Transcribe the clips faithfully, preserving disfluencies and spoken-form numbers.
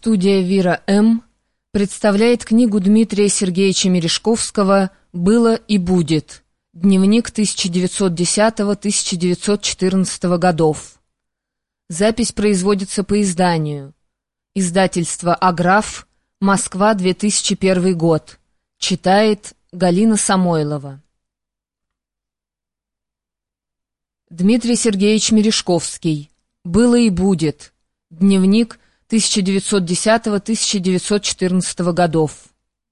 Студия «Вира М.» представляет книгу Дмитрия Сергеевича Мережковского «Было и будет. Дневник тысяча девятьсот десятого — тысяча девятьсот четырнадцатого годов». Запись производится по изданию. Издательство «Аграф», Москва, две тысячи первый год. Читает Галина Самойлова. Дмитрий Сергеевич Мережковский. «Было и будет. Дневник тысяча девятьсот десятого — тысяча девятьсот четырнадцатого годов».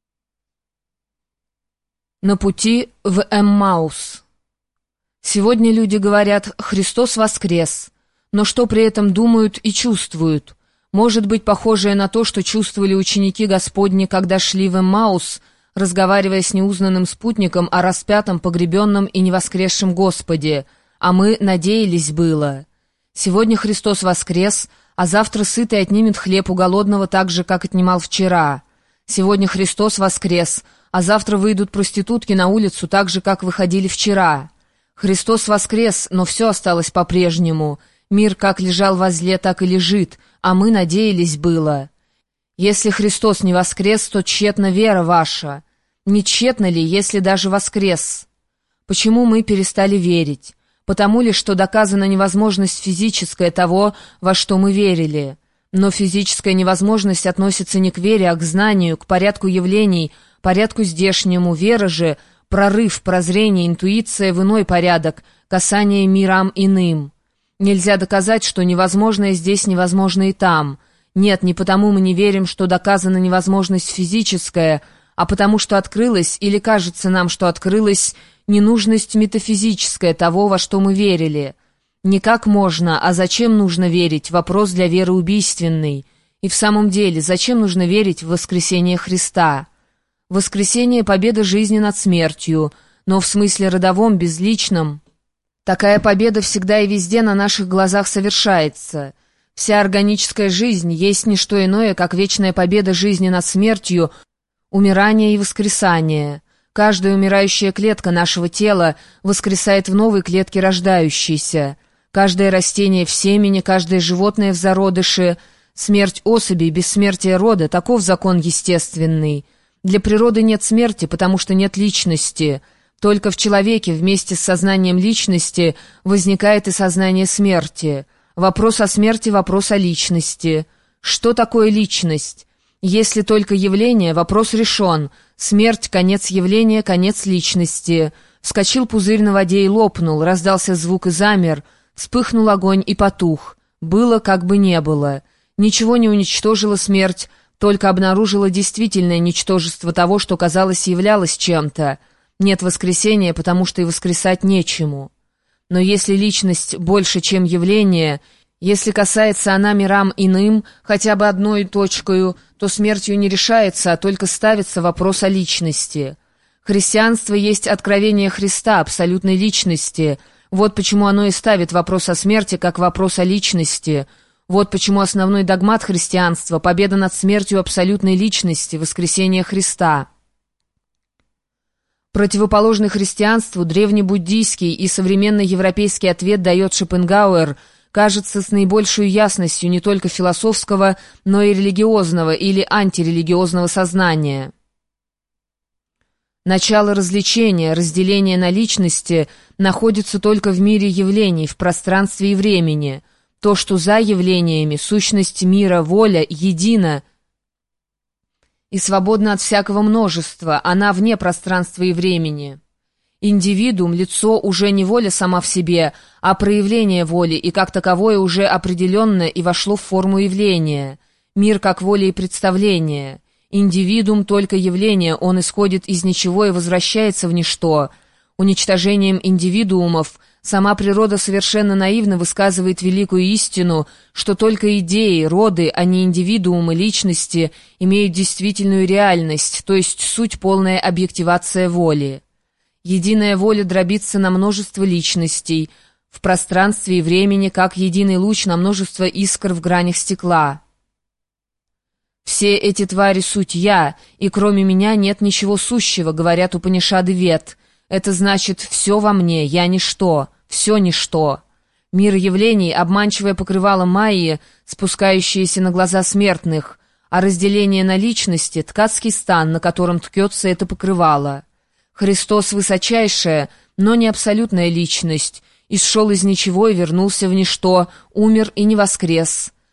На пути в Эммаус. Сегодня люди говорят «Христос воскрес», но что при этом думают и чувствуют? Может быть, похожее на то, что чувствовали ученики Господни, когда шли в Эммаус, разговаривая с неузнанным спутником о распятом, погребенном и невоскресшем Господе, а мы надеялись было. Сегодня Христос воскрес, а завтра сытый отнимет хлеб у голодного так же, как отнимал вчера. Сегодня Христос воскрес, а завтра выйдут проститутки на улицу так же, как выходили вчера. Христос воскрес, но все осталось по-прежнему. Мир как лежал возле, так и лежит, а мы надеялись было. Если Христос не воскрес, то тщетна вера ваша. Не тщетна ли, если даже воскрес? Почему мы перестали верить? Потому ли, что доказана невозможность физическая того, во что мы верили? Но физическая невозможность относится не к вере, а к знанию, к порядку явлений, порядку здешнему. Вера же — прорыв, прозрение, интуиция в иной порядок, касание мирам иным. Нельзя доказать, что невозможное здесь невозможно и там. Нет, не потому мы не верим, что доказана невозможность физическая, а потому что открылась, или кажется нам, что открылась, ненужность метафизическая того, во что мы верили. Не как можно, а зачем нужно верить — вопрос для веры убийственный. И в самом деле, зачем нужно верить в воскресение Христа? Воскресение — победа жизни над смертью, но в смысле родовом, безличном. Такая победа всегда и везде на наших глазах совершается. Вся органическая жизнь есть не что иное, как вечная победа жизни над смертью, умирание и воскресание. Каждая умирающая клетка нашего тела воскресает в новой клетке рождающейся. Каждое растение в семени, каждое животное в зародыше. Смерть особей, бессмертие рода — таков закон естественный. Для природы нет смерти, потому что нет личности. Только в человеке вместе с сознанием личности возникает и сознание смерти. Вопрос о смерти — вопрос о личности. Что такое личность? Если только явление, вопрос решен. Смерть — конец явления, конец личности. Вскочил пузырь на воде и лопнул, раздался звук и замер, вспыхнул огонь и потух. Было, как бы не было. Ничего не уничтожила смерть, только обнаружила действительное ничтожество того, что, казалось, являлось чем-то. Нет воскресения, потому что и воскресать нечему. Но если личность больше, чем явление, если касается она мирам иным, хотя бы одной точкою, то смертью не решается, а только ставится вопрос о личности. Христианство есть откровение Христа, абсолютной личности. Вот почему оно и ставит вопрос о смерти как вопрос о личности. Вот почему основной догмат христианства — победа над смертью абсолютной личности, воскресение Христа. Противоположный христианству древнебуддийский и современный европейский ответ дает Шопенгауэр, кажется, с наибольшей ясностью не только философского, но и религиозного или антирелигиозного сознания. Начало развлечения, разделение на личности находится только в мире явлений, в пространстве и времени. То, что за явлениями, сущность мира, воля, едина и свободна от всякого множества, она вне пространства и времени. Индивидуум, лицо, уже не воля сама в себе, а проявление воли, и как таковое уже определенное и вошло в форму явления. Мир как воля и представление. Индивидуум — только явление, он исходит из ничего и возвращается в ничто. Уничтожением индивидуумов сама природа совершенно наивно высказывает великую истину, что только идеи, роды, а не индивидуумы, личности, имеют действительную реальность, то есть суть полная объективация воли. Единая воля дробится на множество личностей, в пространстве и времени, как единый луч на множество искр в гранях стекла. «Все эти твари — суть я, и кроме меня нет ничего сущего», — говорят Упанишады Вед. Это значит «все во мне, я ничто, все ничто». Мир явлений — обманчивое покрывало майи, спускающееся на глаза смертных, а разделение на личности — ткацкий стан, на котором ткется это покрывало. Христос — высочайшая, но не абсолютная личность, исшел из ничего и вернулся в ничто, умер и не воскрес.